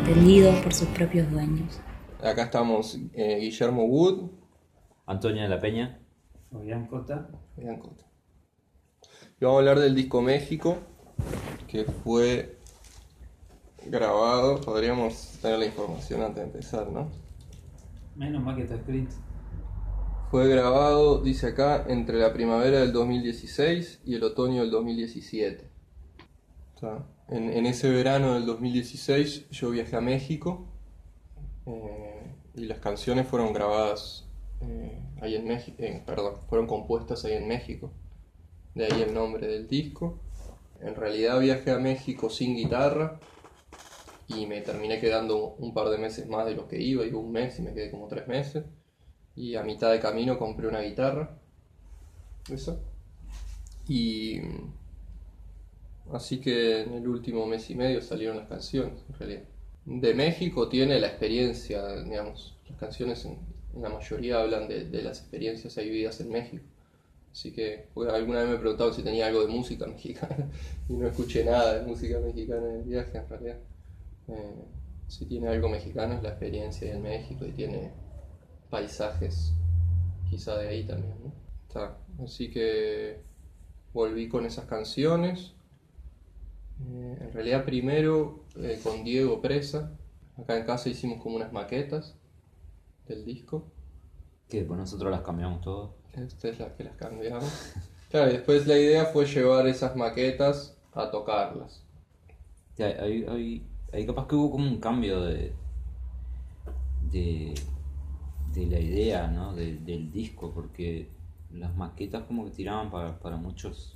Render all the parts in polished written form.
atendidos por sus propios dueños. Acá estamos Guillermo Wood, Antonia de la Peña. Oigan, Cota. Ian Cota. Y vamos a hablar del disco México, que fue grabado. Podríamos tener la información antes de empezar, ¿no? Menos mal que está escrito. Fue grabado, dice acá, entre la primavera del 2016 y el otoño del 2017. O sea, en ese verano del 2016 yo viajé a México y las canciones fueron grabadas ahí en México, fueron compuestas ahí en México. De ahí el nombre del disco. En realidad viajé a México sin guitarra y me terminé quedando un par de meses más de lo que iba un mes y me quedé como 3 meses. Y a mitad de camino compré una guitarra. Eso. Y así que en el último mes y medio salieron las canciones, en realidad. De México tiene la experiencia, digamos. Las canciones en la mayoría hablan de las experiencias ahí vividas en México. Así que alguna vez me preguntaban si tenía algo de música mexicana y no escuché nada de música mexicana en el viaje, en realidad. Si tiene algo mexicano es la experiencia en México y tiene paisajes quizá de ahí también, ¿no? Así que volví con esas canciones. En realidad primero con Diego Presa, acá en casa hicimos como unas maquetas del disco. Que pues nosotros las cambiamos todo. Esta es la que las cambiamos. Claro, y después la idea fue llevar esas maquetas a tocarlas. Sí, ahí capaz que hubo como un cambio de la idea, ¿no? Del disco, porque las maquetas como que tiraban para muchos,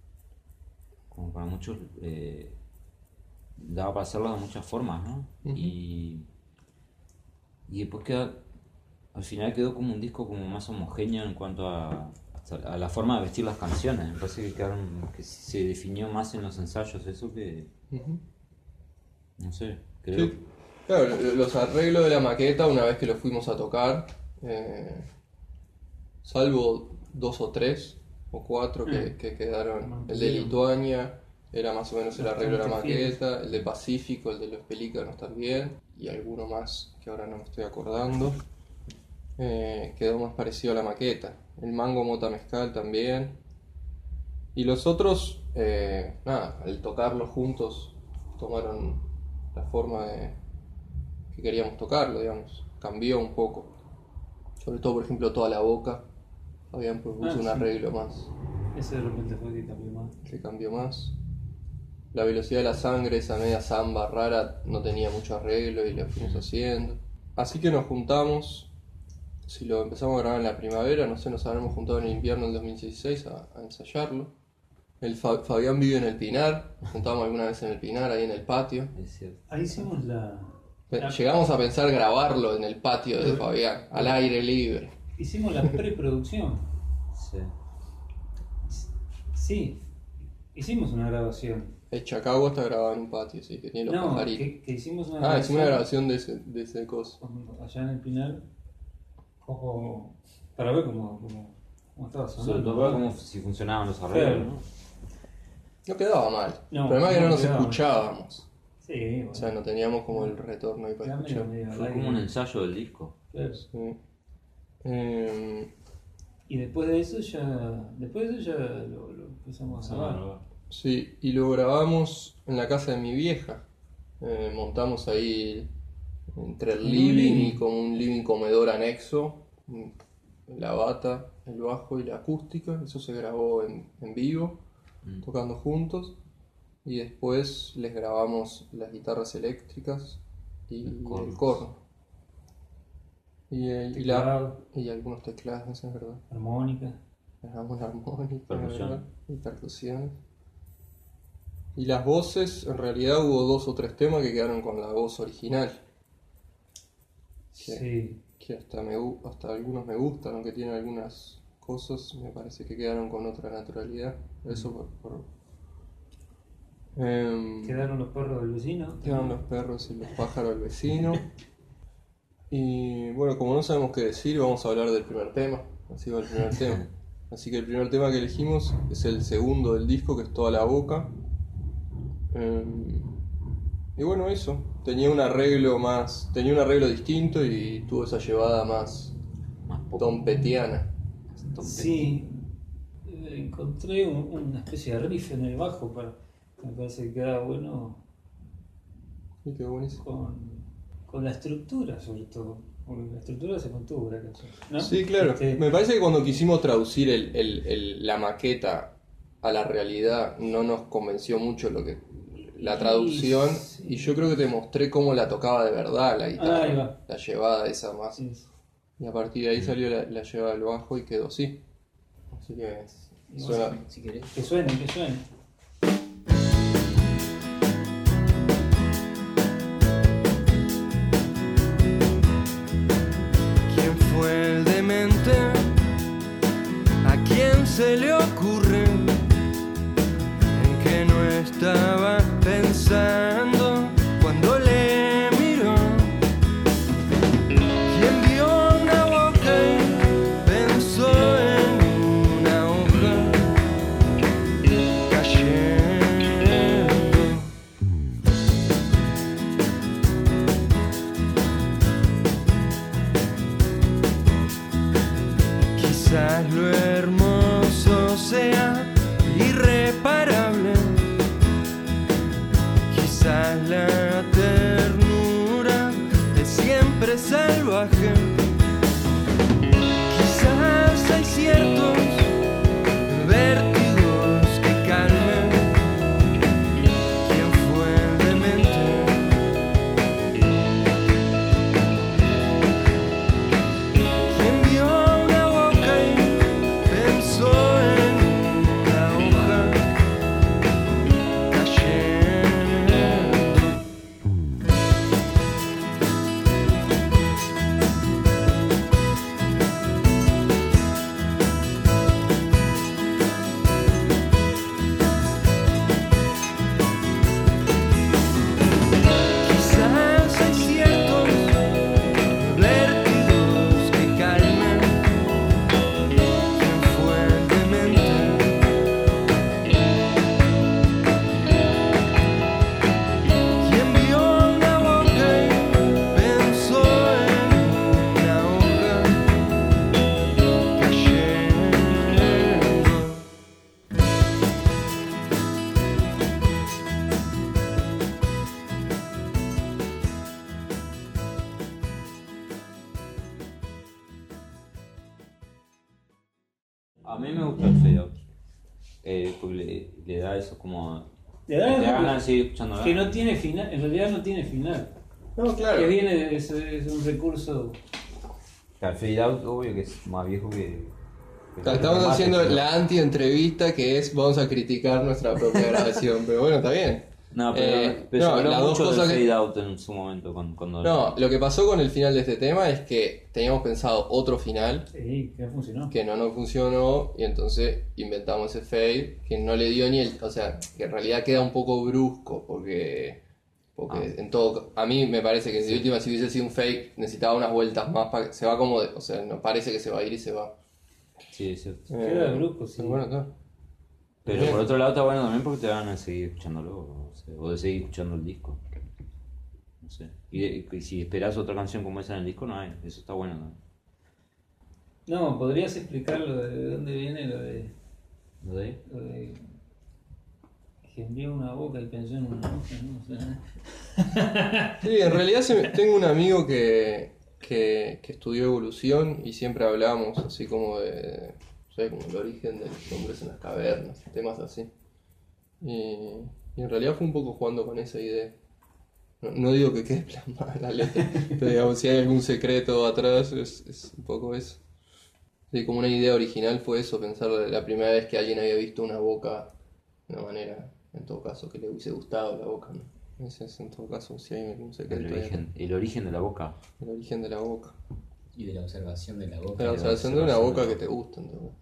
daba para hacerlas de muchas formas, ¿no? Uh-huh. Y después al final quedó como un disco como más homogéneo en cuanto a la forma de vestir las canciones. Me parece que se definió más en los ensayos eso que... Uh-huh. No sé, creo. Sí. Claro, los arreglos de la maqueta una vez que los fuimos a tocar, salvo 2 o 3 o 4 que quedaron. El de Lituania era más o menos el arreglo de la maqueta, el de Pacífico, el de los Pelícanos también, y alguno más que ahora no me estoy acordando. Quedó más parecido a la maqueta. El Mango Mota Mezcal también. Y los otros, al tocarlos juntos, tomaron la forma que queríamos tocarlo, digamos. Cambió un poco. Sobre todo, por ejemplo, Toda la Boca. Habían propuesto un arreglo más. Ese de repente fue que cambió más. La Velocidad de la Sangre, esa media samba rara, no tenía mucho arreglo y lo fuimos haciendo. Así que nos juntamos. Si lo empezamos a grabar en la primavera, no sé, nos habremos juntado en el invierno del 2016 a ensayarlo. El Fabián vive en el Pinar, nos juntamos alguna vez en el Pinar, ahí en el patio. Es cierto. Ahí hicimos Llegamos a pensar grabarlo en el patio de Fabián, al aire libre. Hicimos la preproducción. Sí. Sí, hicimos una grabación. El Chacagua está grabado en un patio, sí, que tiene los pajaritos. Que hicimos una grabación. Hicimos una grabación de ese coso. Allá en el Pinar, para ver cómo estaba sonando. Sobre todo para ver si funcionaban los arreglos, ¿no? No quedaba mal. No, el problema es que no nos quedaba escuchábamos. Sí, bueno. O sea, no teníamos como el retorno ahí para escuchar. Fue como un ensayo del disco. Claro. Sí. Y después de eso ya lo empezamos a grabar. Sí, y lo grabamos en la casa de mi vieja. Montamos ahí entre el living y como un living comedor anexo, la bata, el bajo y la acústica. Eso se grabó en vivo, tocando juntos. Y después les grabamos las guitarras eléctricas y el corno. Y algunos teclados, no sé, es verdad. Armónica. Grabamos la armónica, Percusión. ¿verdad? Y percusión. Y las voces, en realidad hubo 2 o 3 temas que quedaron con la voz original. Sí. Que hasta algunos me gustan, aunque tienen algunas cosas, me parece que quedaron con otra naturalidad. Eso Quedaron los perros del vecino. Quedaron los perros y los pájaros del vecino. Y bueno, como no sabemos qué decir, vamos a hablar del primer tema. Así va el primer tema. Así que el primer tema que elegimos es el segundo del disco, que es Toda la Boca. Y bueno, eso. Tenía un arreglo distinto y tuvo esa llevada más Más pop. trompetiana. Sí, encontré una especie de riff en el bajo, me parece que queda bueno Y quedó buenísimo. con la estructura, sobre todo. Porque la estructura se mantuvo la canción, ¿no? Sí, claro. Me parece que cuando quisimos traducir la maqueta a la realidad no nos convenció mucho la traducción, sí. y yo creo que te mostré cómo la tocaba de verdad la guitarra, Ahí va. la llevada esa más. Sí. Y a partir de ahí salió la llevada al bajo y quedó así. Así que suena. Si querés. Que suene. ¿Quién fue el demente? ¿A quién se le ocurre en que no estaba pensando cuando le miró? ¿Quién vio una boca y pensó en una hoja cayendo? Quizás lo hermoso sea irreparable, quizás la ternura es siempre salvaje, quizás hay ciertos vértigos que calmen. ¿Quién fue el demente? ¿Quién vio una boca y pensó en una hoja cayendo? Quizás hay ciertos vértigos que calmen. ¿Quién fue el demente? ¿Quién vio una boca y pensó en una hoja cayendo? A mí me gusta el fade out. Porque le da eso como. Le da te da algo ganas de seguir escuchando. que no tiene final, en realidad no tiene final. No, claro. Que viene, es un recurso. El fade out, obvio que es más viejo que. Estamos haciendo la anti-entrevista, que es vamos a criticar nuestra propia grabación, pero bueno, está bien. No, pero No, se habló las dos mucho del cosas fade que... out en su momento. Cuando No, lo que pasó con el final de este tema es que teníamos pensado otro final Sí, que no funcionó. que no nos funcionó, y entonces inventamos ese fade que no le dio ni el... O sea, que en realidad queda un poco brusco, porque en todo... A mí me parece que si última, si hubiese sido un fake, necesitaba unas vueltas más para que se va como... o sea, no parece que se va a ir y se va. Sí, es cierto. Queda brusco, sí. Pero bueno, está. Pero Bien. por otro lado está bueno también porque te van a seguir escuchándolo. O de seguir escuchando el disco. No sé. Y si esperás otra canción como esa en el disco, no hay. Eso está bueno también. No, ¿podrías explicar lo de dónde viene lo de ¿Lo de ahí? que envió una boca y pensó en una hoja, ¿no? O sea, Sí, en realidad tengo un amigo que estudió evolución y siempre hablamos así como de, no sé, como el origen de los hombres en las cavernas, temas así. Y en realidad fue un poco jugando con esa idea. No digo que quede plasmada en la letra, pero digamos, si hay algún secreto atrás es un poco eso. Sí, como una idea original fue eso, pensar la primera vez que alguien había visto una boca de una manera, en todo caso, que le hubiese gustado la boca, ¿no? Ese es en todo caso, si hay algún secreto. El origen de la boca. El origen de la boca. Y de la observación de la boca. La observación de una boca que te gusta, entonces.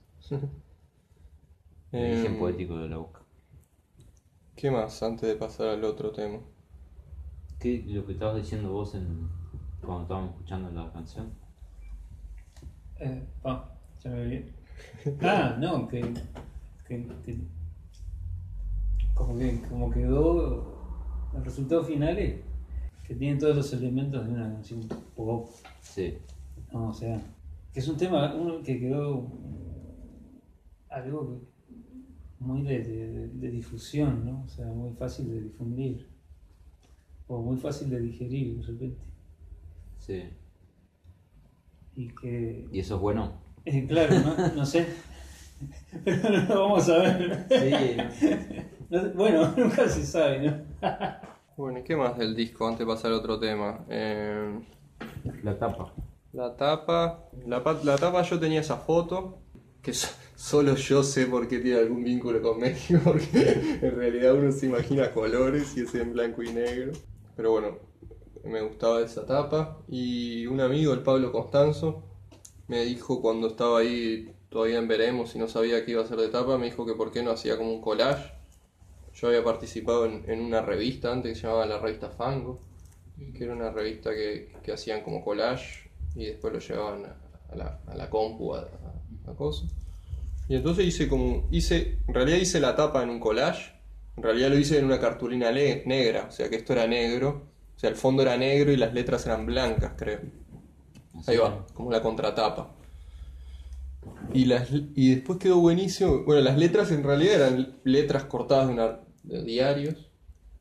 El origen poético de la boca. ¿Qué más antes de pasar al otro tema? ¿Qué lo que estabas diciendo vos cuando estábamos escuchando la canción? ya me vi. No, como quedó el resultado final es que tiene todos los elementos de una canción pop. Sí. No, o sea, que es un tema que quedó algo muy de difusión, ¿no? O sea, muy fácil de difundir. O muy fácil de digerir, de repente. Sí. Y que... ¿Y eso es bueno? Claro, no sé. Pero no lo vamos a ver. Sí. Bueno, nunca se sabe, ¿no? Bueno, ¿y qué más del disco antes de pasar a otro tema? La tapa. La tapa yo tenía esa foto, que solo yo sé por qué tiene algún vínculo con México, porque en realidad uno se imagina colores y es en blanco y negro. Pero bueno, me gustaba esa tapa. Y un amigo, el Pablo Constanzo, me dijo cuando estaba ahí todavía en Veremos y no sabía qué iba a hacer de tapa, me dijo que por qué no hacía como un collage. Yo había participado en una revista antes que se llamaba la revista Fango, que era una revista que hacían como collage y después lo llevaban a la compu, a cosas. Y entonces en realidad hice la tapa en un collage, en realidad lo hice en una cartulina negra, o sea que esto era negro, o sea el fondo era negro y las letras eran blancas, creo. Ahí va, como la contratapa. Y después quedó buenísimo. Bueno, las letras en realidad eran letras cortadas de diarios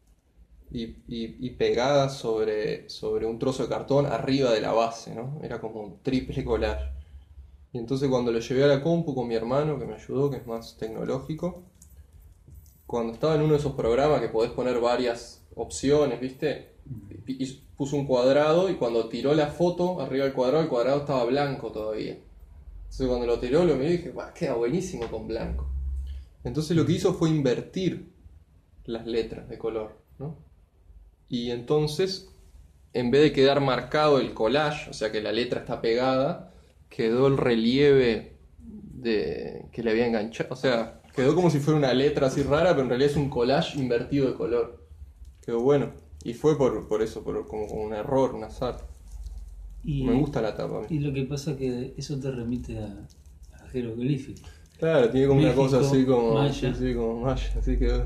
y pegadas sobre un trozo de cartón arriba de la base, ¿no? Era como un triple collage. Y entonces cuando lo llevé a la compu con mi hermano, que me ayudó, que es más tecnológico, cuando estaba en uno de esos programas que podés poner varias opciones, ¿viste? Y puso un cuadrado y cuando tiró la foto arriba del cuadrado, el cuadrado estaba blanco todavía. Entonces cuando lo tiró lo miré y dije, queda buenísimo con blanco. Entonces lo que hizo fue invertir las letras de color, ¿no? Y entonces, en vez de quedar marcado el collage, o sea que la letra está pegada, quedó el relieve que le había enganchado. O sea, quedó como si fuera una letra así rara, pero en realidad es un collage invertido de color. Quedó bueno. Y fue por eso, como un error, un azar. Me gusta la tapa. Y lo que pasa es que eso te remite a jeroglíficos. Claro, tiene como México, una cosa así como maya. Sí, como maya, así que...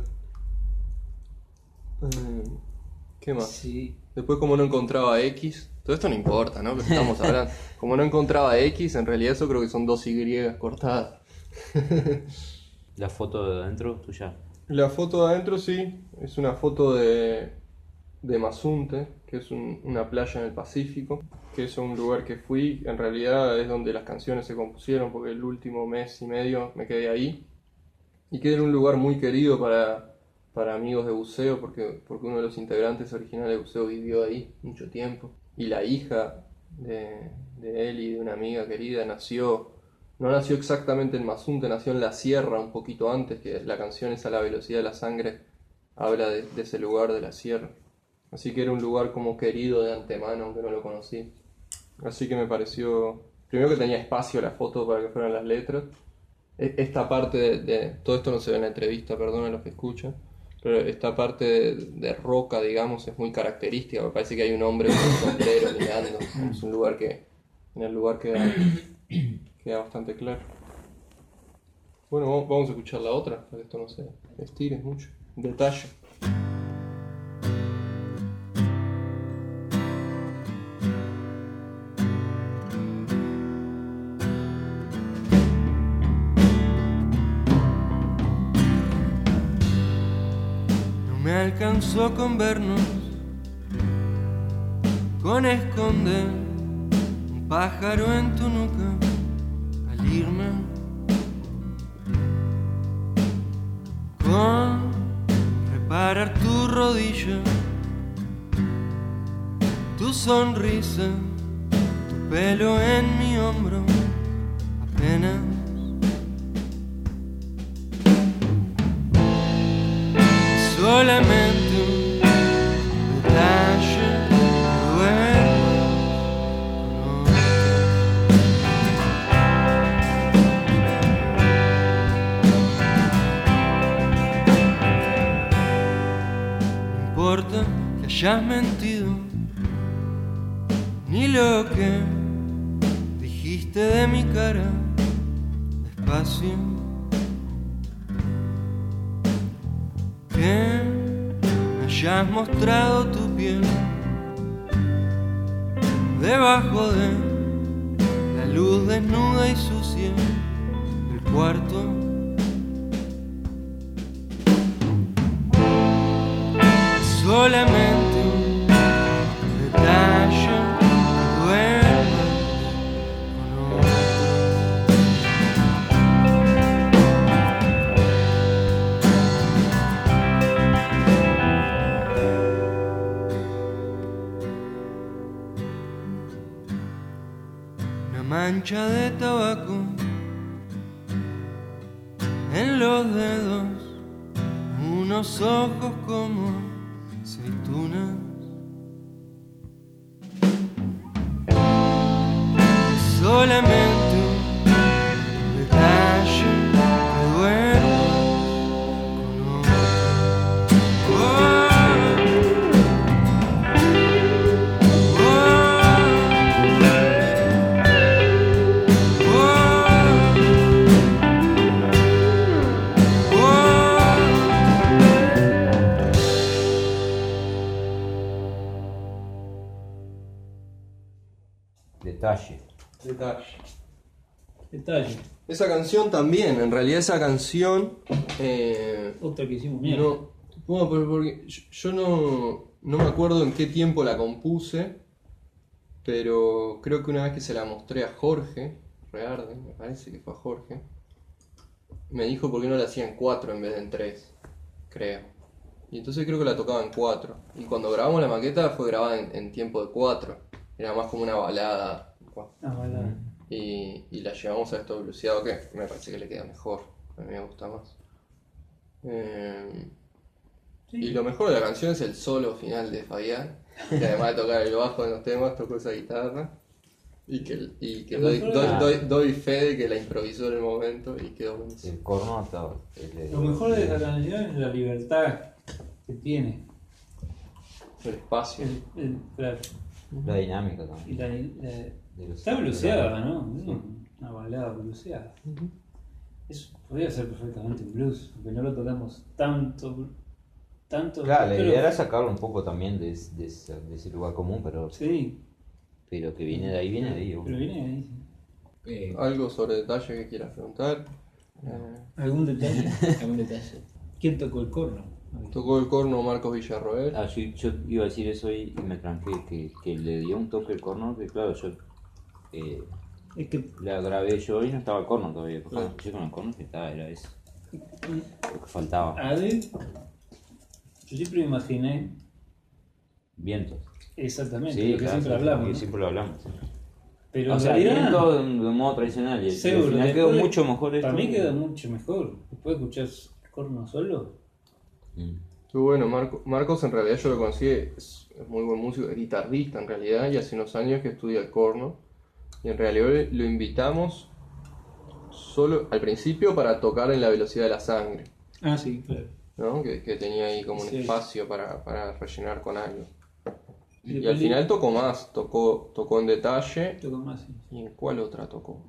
¿Qué más? Sí. Después como no encontraba X, todo esto no importa, ¿no? Que estamos hablando. Como no encontraba X, en realidad eso creo que son 2 Y cortadas. ¿La foto de adentro tuya? La foto de adentro sí, es una foto de Mazunte, que es una playa en el Pacífico, que es un lugar que fui, en realidad es donde las canciones se compusieron, porque el último mes y medio me quedé ahí, y que era un lugar muy querido para amigos de buceo, porque uno de los integrantes originales de buceo vivió ahí mucho tiempo, y la hija de él y de una amiga querida no nació exactamente en Mazunte, nació en la sierra un poquito antes, que la canción es A la velocidad de la sangre, habla de ese lugar de la sierra. Así que era un lugar como querido de antemano, aunque no lo conocí. Así que me pareció... Primero que tenía espacio la foto para que fueran las letras. Esta parte de todo esto no se ve en la entrevista, perdón a los que escuchan. Pero esta parte de roca, digamos, es muy característica. Me parece que hay un hombre con un sombrero mirando. Es un lugar que... En el lugar queda bastante claro. Bueno, vamos a escuchar la otra, para que esto no se estire mucho. Detalle. Me alcanzó con vernos, con esconder un pájaro en tu nuca al irme, con reparar tu rodilla, tu sonrisa, tu pelo en mi hombro, apenas. Solamente un detalle no importa que hayas mentido, ni lo que dijiste de mi cara, despacio. Que me hayas mostrado tu piel debajo de la luz desnuda y sucia del cuarto. Solamente un detalle, duermes con otro. Una mancha de tabaco en los dedos, unos ojos como aceitunas. Solamente un detalle que duermes con otro. Detalle. Detalle. Detalle. Esa canción también, en realidad esa canción... Otra que hicimos mierda. no, bueno, porque yo no me acuerdo en qué tiempo la compuse, pero creo que una vez que se la mostré a Jorge Rearde, me parece que fue a Jorge, me dijo por qué no la hacía en 4 en vez de en 3, creo. Y entonces creo que la tocaba en 4. Y cuando grabamos la maqueta fue grabada en tiempo de 4. Era más como una balada. Balada. Y la llevamos a esto velocidad que me parece que le queda mejor. A mí me gusta más. Sí. Y lo mejor de la canción es el solo final de Fabián, que además de tocar el bajo en los temas, tocó esa guitarra. Y que doy fe de que la improvisó en el momento y quedó buenísimo. El corno estaba. Lo mejor de la canción es la libertad que tiene. El espacio. Claro. La dinámica Y también. está bluseada, ¿no? Es una balada bluseada. Eso podría ser perfectamente un blues, aunque no lo tocamos tanto. Claro, la pero- idea era sacarlo un poco también de ese lugar común, pero Sí, que viene de ahí, viene de ahí. pero viene ahí. Sí. Algo sobre detalle que quieras preguntar. ¿Algún detalle? ¿Algún detalle? ¿Quién tocó el corno? Tocó el corno Marcos Villarroel. Yo iba a decir eso y me tranqué, que le dio un toque el corno, que claro, yo Es que la grabé yo y no estaba el corno todavía, porque cuando empecé con el corno que estaba, era eso, lo que faltaba, Ade, yo siempre me imaginé vientos. exactamente Sí, lo que claro, siempre sí, hablamos. que ¿no? siempre lo hablamos. Pero O sea, en realidad, viento de un modo tradicional y al seguro, final quedó después- mucho mejor esto. Para mí queda mucho mejor. Después de escuchar corno solo. Mm. Qué bueno, Marcos en realidad yo lo conocí, es muy buen músico, es guitarrista en realidad, y hace unos años que estudia el corno. Y en realidad lo invitamos solo al principio para tocar en la velocidad de la sangre, Ah, sí, claro. ¿no? Que tenía ahí como un Sí. espacio para rellenar con algo. Y Y al después final tocó más, tocó en detalle. tocó más. Sí. ¿Y en cuál otra tocó?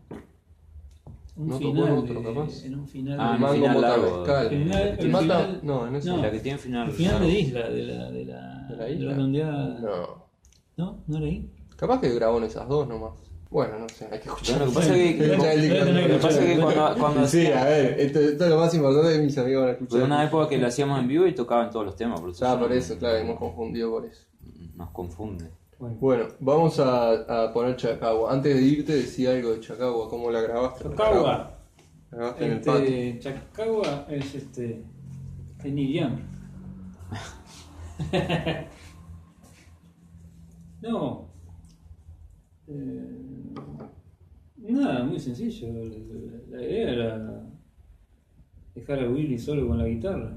Un No tocó final en otro, de- capaz. en un final Ah, de- el Mango final Mota largo. Mezcal. El El Mata- final- no, en ese. no. La que tiene final. el final largo. de Isla, de la ¿De la de isla? la redondeada. No. ¿No? ¿No era ahí? Capaz que grabó en esas dos nomás. Bueno, no sé, hay que escuchar. Bueno, lo que pasa es que, Bueno, lo que pasa es que cuando Sí, hacía- a ver, esto es lo más importante que mis amigos van a escuchar. fue una época que lo hacíamos en vivo y tocaban todos los temas, por eso, Ah, por eso, claro, hemos confundido por eso. nos confunde. Bueno, vamos a poner Chacagua. Antes de irte decía algo de Chacagua, ¿cómo la grabaste? Chacagua. La grabaste en el patio. Chacagua es es Neil Young. No. Nada, muy sencillo. La idea era dejar a Willy solo con la guitarra.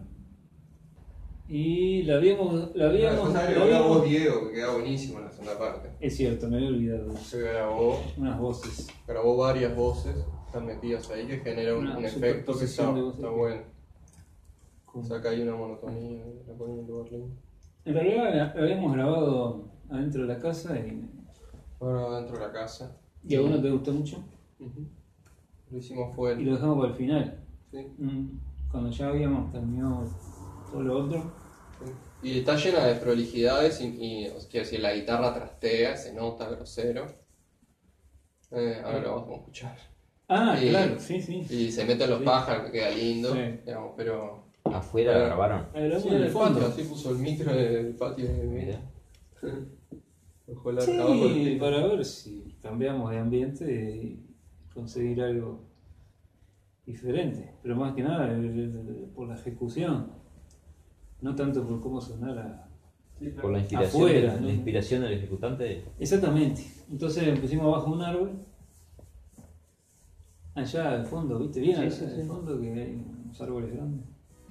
Y la habíamos. Diego, que queda buenísimo en la segunda parte. Es cierto, me había olvidado. Se grabó Unas voces. varias voces, están metidas ahí, que genera un Una efecto que está, superposición de voces. está bueno. Saca ahí una monotonía, la pone en un lugar lindo. En realidad la habíamos grabado adentro de la casa Ahora dentro de la casa. y a uno te gustó mucho. Ujú. Lo hicimos fuera. Y lo dejamos para el final. Sí. Cuando ya habíamos terminado todo lo otro. Sí. Y está llena de prolijidades quiero decir, la guitarra trastea, se nota grosero. Ahora lo vamos a escuchar. Claro, sí. Y se meten los Sí. pájaros, que queda lindo, Sí. digamos, pero... Afuera grabaron. Sí, en el patio, así puso el micro del patio de mi Mirá. Ojalá Sí, trabajo el- para ver si cambiamos de ambiente y conseguir algo diferente. Pero más que nada por la ejecución, no tanto por cómo sonara. Por la inspiración, Afuera, la ¿no? inspiración del ejecutante. Exactamente. Entonces pusimos abajo un árbol. Allá al fondo, ¿viste? Bien allá al fondo que hay unos árboles grandes.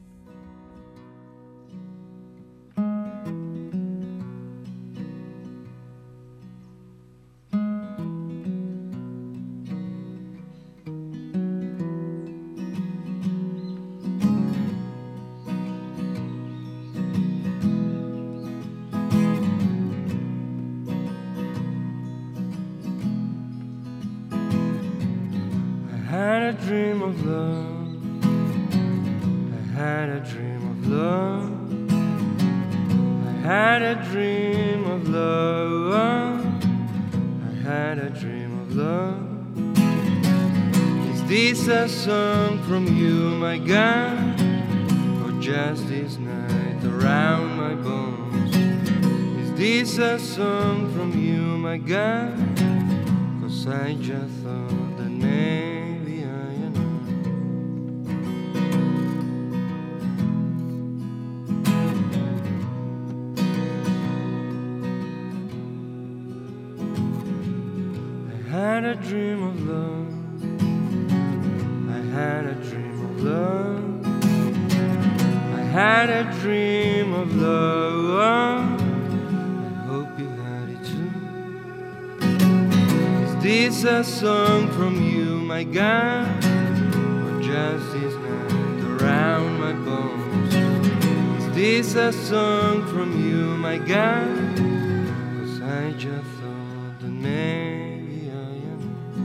I had a dream of love. I had a dream of love. I had a dream of love. I had a dream of love. Is this a song from you, my God? Or just this night around my bones? Is this a song from you, my God? 'Cause I just thought that maybe I am. I had a dream of love. I had a dream of love. I had a dream of love. I hope you had it too. Is this a song from you, my God? Or just this night around my bones? Is this a song from you, my God? 'Cause I just thought that maybe I am.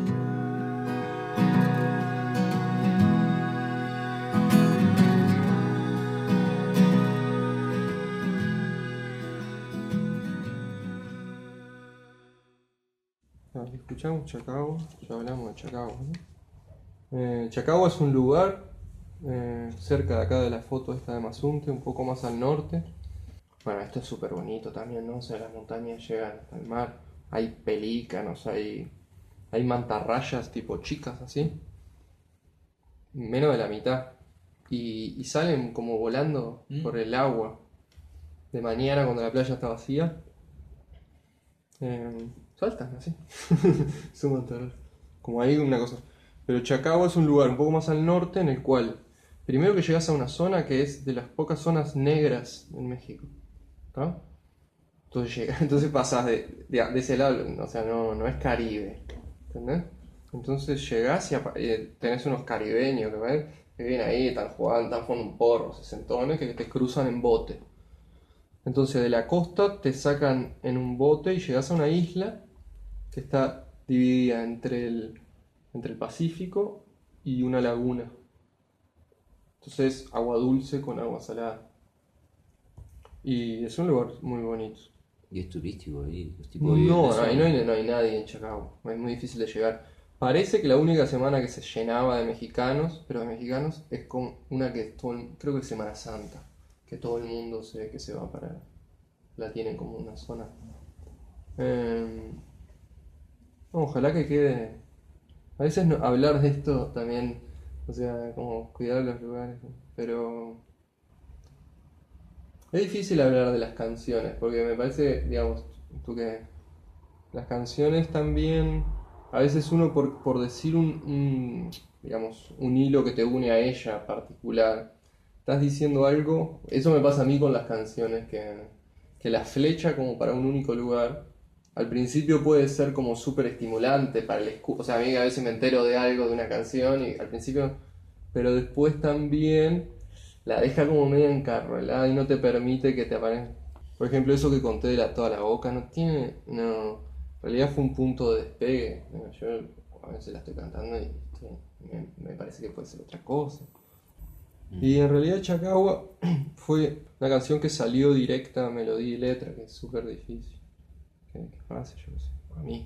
Escuchamos Chacago, ya hablamos de Chacago, ¿no? Chacago es un lugar cerca de acá de la foto esta de Mazunte, un poco más al norte. Bueno, esto es súper bonito también, ¿no? O sea, las montañas llegan hasta el mar, hay pelícanos, hay mantarrayas tipo chicas así, menos de la mitad, y salen como volando por el agua de mañana cuando la playa está vacía. Saltan así. Son mantarrayas. Como ahí una cosa. Pero Chacago es un lugar un poco más al norte en el cual, primero que llegas a una zona que es de las pocas zonas negras en México. ¿No? Entonces pasás de ese lado, o sea, no es Caribe. ¿Entendés? Entonces llegás y tenés unos caribeños que vienen ahí, están jugando un porro, sesentones, que te cruzan en bote. Entonces de la costa te sacan en un bote y llegas a una isla que está dividida entre el Pacífico y una laguna. Entonces agua dulce con agua salada. Y es un lugar muy bonito. Y es turístico ahí. No hay nadie en Chacago. Es muy difícil de llegar. Parece que la única semana que se llenaba de mexicanos, pero de mexicanos, es con una que creo que es Semana Santa. Que todo el mundo se ve que se va para... La tienen como una zona. Ojalá que quede... A veces hablar de esto también, o sea, como cuidar los lugares, pero... Es difícil hablar de las canciones, porque me parece, digamos, tú que... Las canciones también... A veces uno por decir digamos, un hilo que te une a ella particular, estás diciendo algo, eso me pasa a mí con las canciones, que la flecha como para un único lugar, al principio puede ser como súper estimulante para el o sea, a mí a veces me entero de algo de una canción y al principio, pero después también la deja como medio encarrelada y no te permite que te aparezca. Por ejemplo, eso que conté de toda la boca, en realidad fue un punto de despegue. Yo a veces la estoy cantando y me parece que puede ser otra cosa. Y en realidad Chacagua fue una canción que salió directa a melodía y letra, que es súper difícil. Que pase, yo qué sé, a mí.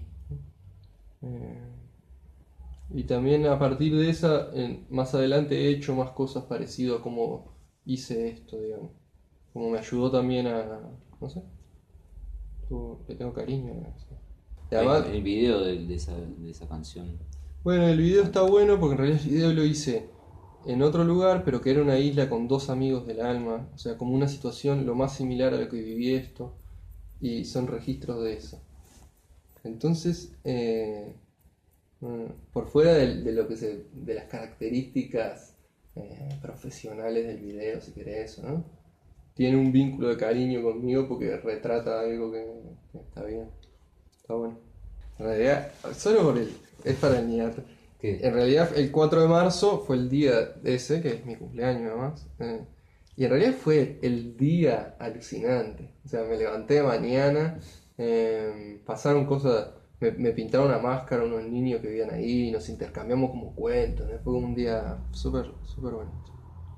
Y también a partir de esa, más adelante he hecho más cosas parecidas a como hice esto, digamos. Como me ayudó también a, no sé, le tengo cariño. No sé. Y además, El video de esa canción. bueno, el video está bueno porque en realidad el video lo hice en otro lugar, pero que era una isla con dos amigos del alma, o sea, como una situación lo más similar a lo que viví esto, y son registros de eso. Entonces, por fuera de lo que de las características profesionales del video, si querés, ¿no? Tiene un vínculo de cariño conmigo porque retrata algo que está bien, está bueno. En realidad, solo por es para el niato. ¿Qué? En realidad el 4 de marzo fue el día ese, que es mi cumpleaños además, y en realidad fue el día alucinante. O sea, me levanté de mañana, pasaron cosas, me pintaron una máscara unos niños que vivían ahí, nos intercambiamos como cuentos, ¿no? Fue un día súper, súper bonito.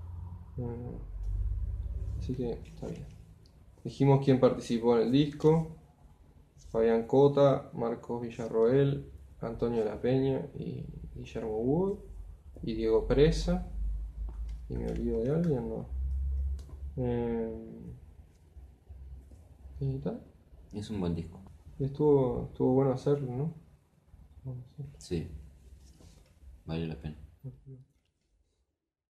Así que está bien. Dijimos quién participó en el disco: Fabián Cota, Marcos Villarroel, Antonio La Peña y Guillermo Wood y Diego Presa. Y me olvido de alguien, ¿no? Y tal. Es un buen disco. Y estuvo bueno hacerlo, ¿no? Bueno, sí. Sí. Vale la pena.